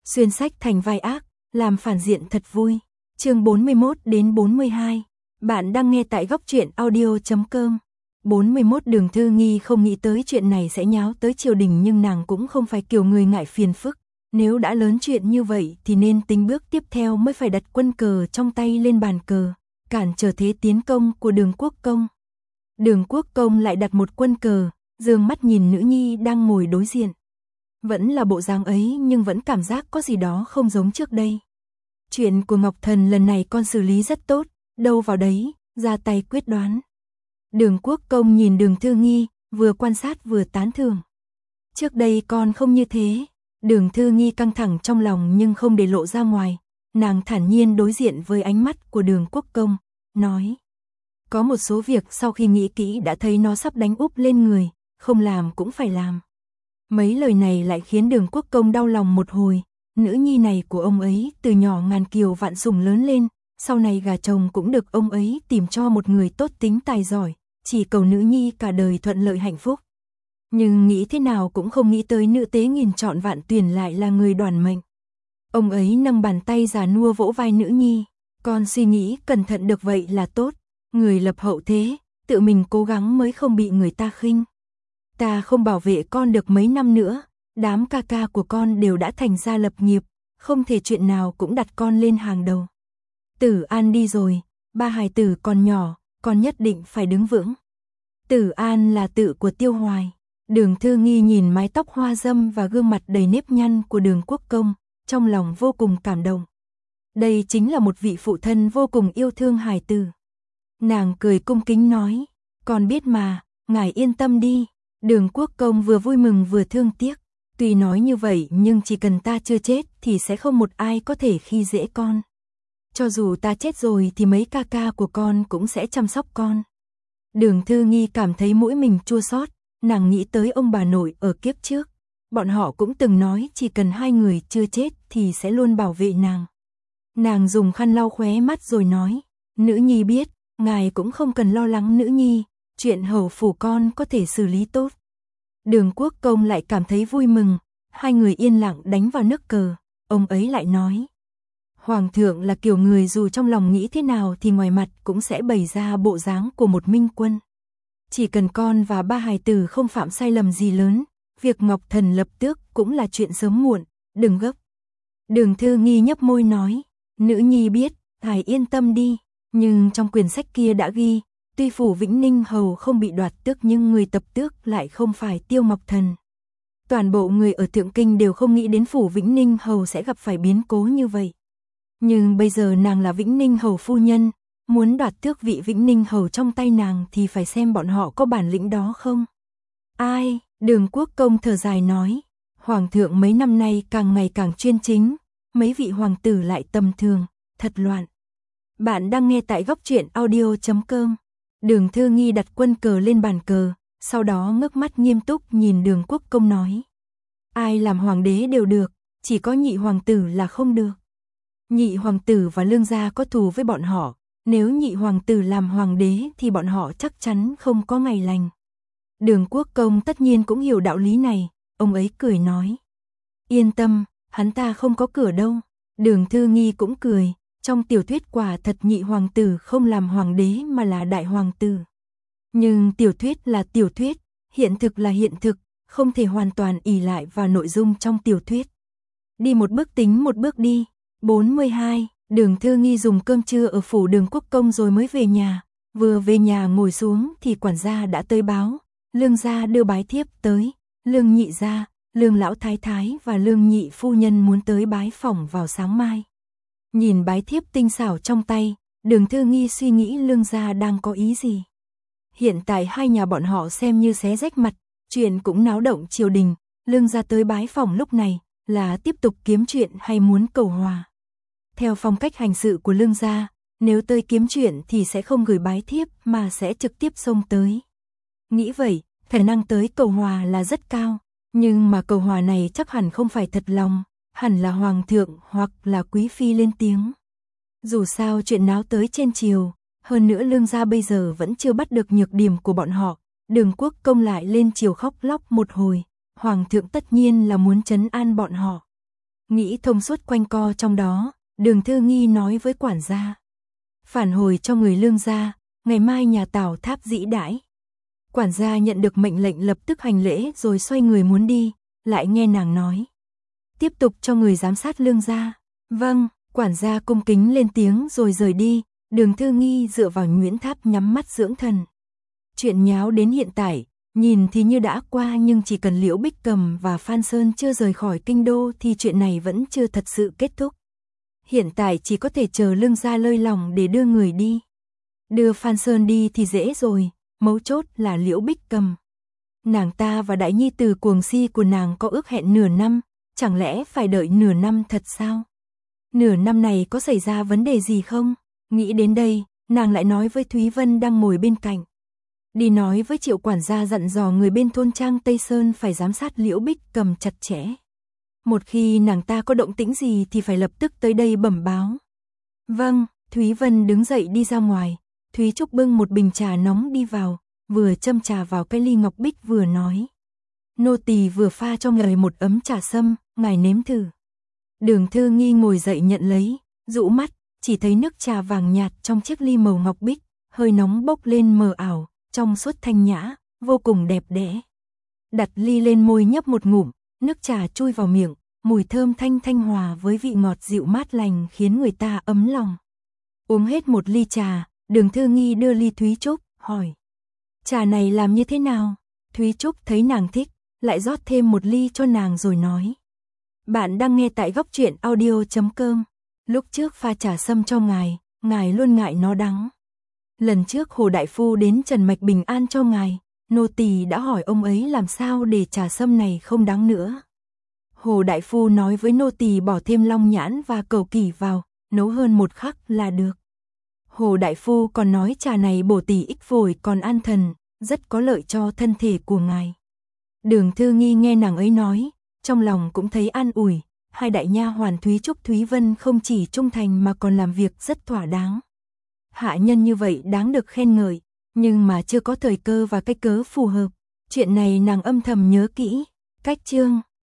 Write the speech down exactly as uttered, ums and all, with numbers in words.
Xuyên sách thành vai ác, làm phản diện thật vui. Chương bốn mươi mốt đến bốn mươi hai. Bạn đang nghe tại góc truyện audio chấm com. bốn mươi mốt Đường Thư Nghi không nghĩ tới chuyện này sẽ nháo tới triều đình, nhưng nàng cũng không phải kiểu người ngại phiền phức. Nếu đã lớn chuyện như vậy thì nên tính bước tiếp theo mới phải đặt quân cờ trong tay lên bàn cờ, cản trở thế tiến công của Đường Quốc Công. Đường Quốc Công lại đặt một quân cờ, dương mắt nhìn nữ nhi đang ngồi đối diện. Vẫn là bộ dáng ấy nhưng vẫn cảm giác có gì đó không giống trước đây. Chuyện của Ngọc Thần lần này con xử lý rất tốt, đâu vào đấy, ra tay quyết đoán. Đường Quốc Công nhìn Đường Thư Nghi, vừa quan sát vừa tán thưởng. Trước đây con không như thế. Đường Thư Nghi căng thẳng trong lòng nhưng không để lộ ra ngoài. Nàng thản nhiên đối diện với ánh mắt của Đường Quốc Công, nói. Có một số việc sau khi nghĩ kỹ đã thấy nó sắp đánh úp lên người, không làm cũng phải làm. Mấy lời này lại khiến Đường Quốc Công đau lòng một hồi. Nữ nhi này của ông ấy từ nhỏ ngàn kiều vạn sủng lớn lên, sau này gả chồng cũng được ông ấy tìm cho một người tốt tính tài giỏi, chỉ cầu nữ nhi cả đời thuận lợi hạnh phúc. Nhưng nghĩ thế nào cũng không nghĩ tới nữ tế nghìn trọn vạn tuyển lại là người đoản mệnh. Ông ấy nâng bàn tay già nua vỗ vai nữ nhi, con suy nghĩ cẩn thận được vậy là tốt, người lập hậu thế, tự mình cố gắng mới không bị người ta khinh. Ta không bảo vệ con được mấy năm nữa, đám ca ca của con đều đã thành gia lập nghiệp, không thể chuyện nào cũng đặt con lên hàng đầu. Tử An đi rồi, ba hài tử còn nhỏ, con nhất định phải đứng vững. Tử An là tự của Tiêu Hoài. Đường Thư Nghi nhìn mái tóc hoa dâm và gương mặt đầy nếp nhăn của Đường Quốc Công, trong lòng vô cùng cảm động. Đây chính là một vị phụ thân vô cùng yêu thương hài tử. Nàng cười cung kính nói, con biết mà, ngài yên tâm đi. Đường Quốc Công vừa vui mừng vừa thương tiếc. Tuy nói như vậy nhưng chỉ cần ta chưa chết thì sẽ không một ai có thể khi dễ con. Cho dù ta chết rồi thì mấy ca ca của con cũng sẽ chăm sóc con. Đường Thư Nghi cảm thấy mũi mình chua xót, nàng nghĩ tới ông bà nội ở kiếp trước. Bọn họ cũng từng nói chỉ cần hai người chưa chết thì sẽ luôn bảo vệ nàng. Nàng dùng khăn lau khóe mắt rồi nói, nữ nhi biết, ngài cũng không cần lo lắng nữ nhi, chuyện hầu phủ con có thể xử lý tốt. Đường Quốc Công lại cảm thấy vui mừng, hai người yên lặng đánh vào nước cờ, ông ấy lại nói. Hoàng thượng là kiểu người dù trong lòng nghĩ thế nào thì ngoài mặt cũng sẽ bày ra bộ dáng của một minh quân. Chỉ cần con và ba hài tử không phạm sai lầm gì lớn, việc Ngọc Thần lập tước cũng là chuyện sớm muộn, đừng gấp. Đường Thư Nghi nhấp môi nói, nữ nhi biết, ngài yên tâm đi, nhưng trong quyển sách kia đã ghi, tuy phủ Vĩnh Ninh hầu không bị đoạt tước nhưng người tập tước lại không phải Tiêu Ngọc Thần. Toàn bộ người ở Thượng Kinh đều không nghĩ đến phủ Vĩnh Ninh hầu sẽ gặp phải biến cố như vậy. Nhưng bây giờ nàng là Vĩnh Ninh hầu phu nhân, muốn đoạt tước vị Vĩnh Ninh hầu trong tay nàng thì phải xem bọn họ có bản lĩnh đó không. Ai, Đường Quốc Công thở dài nói, Hoàng thượng mấy năm nay càng ngày càng chuyên chính, mấy vị hoàng tử lại tầm thường, thật loạn. Bạn đang nghe tại góc truyện audio chấm com. Đường Thư Nghi đặt quân cờ lên bàn cờ, sau đó ngước mắt nghiêm túc nhìn Đường Quốc Công nói. Ai làm hoàng đế đều được, chỉ có nhị hoàng tử là không được. Nhị hoàng tử và Lương gia có thù với bọn họ, nếu nhị hoàng tử làm hoàng đế thì bọn họ chắc chắn không có ngày lành. Đường Quốc Công tất nhiên cũng hiểu đạo lý này, ông ấy cười nói. Yên tâm, hắn ta không có cửa đâu. Đường Thư Nghi cũng cười. Trong tiểu thuyết quả thật nhị hoàng tử không làm hoàng đế mà là đại hoàng tử. Nhưng tiểu thuyết là tiểu thuyết, hiện thực là hiện thực, không thể hoàn toàn ỷ lại vào nội dung trong tiểu thuyết. Đi một bước tính một bước đi. bốn mươi hai, Đường Thư Nghi dùng cơm trưa ở phủ Đường Quốc Công rồi mới về nhà. Vừa về nhà ngồi xuống thì quản gia đã tới báo. Lương gia đưa bái thiếp tới, Lương nhị gia, Lương lão thái thái và Lương nhị phu nhân muốn tới bái phỏng vào sáng mai. Nhìn bái thiếp tinh xảo trong tay, Đường Thư Nghi suy nghĩ Lương gia đang có ý gì. Hiện tại hai nhà bọn họ xem như xé rách mặt, chuyện cũng náo động triều đình, Lương gia tới bái phỏng lúc này là tiếp tục kiếm chuyện hay muốn cầu hòa. Theo phong cách hành sự của Lương gia, nếu tới kiếm chuyện thì sẽ không gửi bái thiếp mà sẽ trực tiếp xông tới. Nghĩ vậy, khả năng tới cầu hòa là rất cao, nhưng mà cầu hòa này chắc hẳn không phải thật lòng. Hẳn là hoàng thượng hoặc là quý phi lên tiếng. Dù sao chuyện náo tới trên triều, hơn nữa Lương gia bây giờ vẫn chưa bắt được nhược điểm của bọn họ, Đường Quốc Công lại lên triều khóc lóc một hồi, hoàng thượng tất nhiên là muốn trấn an bọn họ. Nghĩ thông suốt quanh co trong đó, Đường Thư Nghi nói với quản gia. Phản hồi cho người Lương gia, ngày mai nhà Tào Tháp dĩ đãi. Quản gia nhận được mệnh lệnh lập tức hành lễ rồi xoay người muốn đi, lại nghe nàng nói. Tiếp tục cho người giám sát Lương gia. Vâng, quản gia cung kính lên tiếng rồi rời đi, Đường Thư Nghi dựa vào Nguyễn Tháp nhắm mắt dưỡng thần. Chuyện nháo đến hiện tại, nhìn thì như đã qua nhưng chỉ cần Liễu Bích Cầm và Phan Sơn chưa rời khỏi kinh đô thì chuyện này vẫn chưa thật sự kết thúc. Hiện tại chỉ có thể chờ Lương gia lơi lòng để đưa người đi. Đưa Phan Sơn đi thì dễ rồi, mấu chốt là Liễu Bích Cầm. Nàng ta và đại nhi tử cuồng si của nàng có ước hẹn nửa năm, chẳng lẽ phải đợi nửa năm thật sao? Nửa năm này có xảy ra vấn đề gì không? Nghĩ đến đây, nàng lại nói với Thúy Vân đang ngồi bên cạnh. Đi nói với Triệu quản gia dặn dò người bên thôn trang Tây Sơn phải giám sát Liễu Bích Cầm chặt chẽ. Một khi nàng ta có động tĩnh gì thì phải lập tức tới đây bẩm báo. Vâng, Thúy Vân đứng dậy đi ra ngoài. Thúy Trúc bưng một bình trà nóng đi vào, vừa châm trà vào cái ly ngọc bích vừa nói. Nô tỳ vừa pha cho ngài một ấm trà sâm, ngài nếm thử. Đường Thư Nghi ngồi dậy nhận lấy, dụ mắt, chỉ thấy nước trà vàng nhạt trong chiếc ly màu ngọc bích, hơi nóng bốc lên mờ ảo, trong suốt thanh nhã, vô cùng đẹp đẽ. Đặt ly lên môi nhấp một ngụm, nước trà chui vào miệng, mùi thơm thanh thanh hòa với vị ngọt dịu mát lành khiến người ta ấm lòng. Uống hết một ly trà, Đường Thư Nghi đưa ly Thúy Trúc, hỏi. Trà này làm như thế nào? Thúy Trúc thấy nàng thích, lại rót thêm một ly cho nàng rồi nói. Bạn đang nghe tại góc truyện audio chấm com. Lúc trước pha trà sâm cho ngài, ngài luôn ngại nó đắng. Lần trước Hồ Đại Phu đến Trần Mạch Bình An cho ngài, nô tỳ đã hỏi ông ấy làm sao để trà sâm này không đắng nữa. Hồ Đại Phu nói với nô tỳ bỏ thêm long nhãn và cầu kỳ vào, nấu hơn một khắc là được. Hồ Đại Phu còn nói trà này bổ tỳ ích phổi còn an thần, rất có lợi cho thân thể của ngài. Đường Thư Nghi nghe nàng ấy nói, trong lòng cũng thấy an ủi, hai đại nha hoàn Thúy Trúc Thúy Vân không chỉ trung thành mà còn làm việc rất thỏa đáng. Hạ nhân như vậy đáng được khen ngợi, nhưng mà chưa có thời cơ và cách cớ phù hợp. Chuyện này nàng âm thầm nhớ kỹ. Cách chương